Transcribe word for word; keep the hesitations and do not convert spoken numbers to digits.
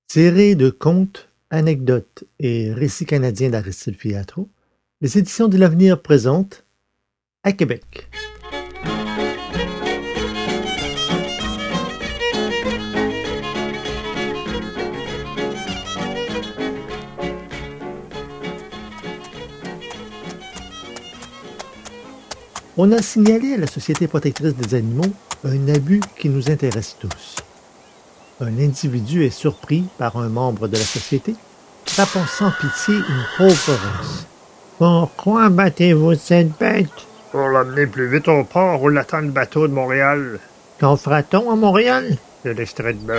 Tiré de contes, anecdotes et récits canadiens d'Aristide Fiatro, les éditions de l'Avenir présentent À Québec. On a signalé à la Société protectrice des animaux un abus qui nous intéresse tous. Un individu est surpris par un membre de la société, frappant sans pitié une pauvre rosse. « Pourquoi battez-vous cette bête? »« Pour l'amener plus vite au port ou l'attendre le bateau de Montréal. »« Qu'en fera-t-on à Montréal? »« De l'extrait de bœuf. »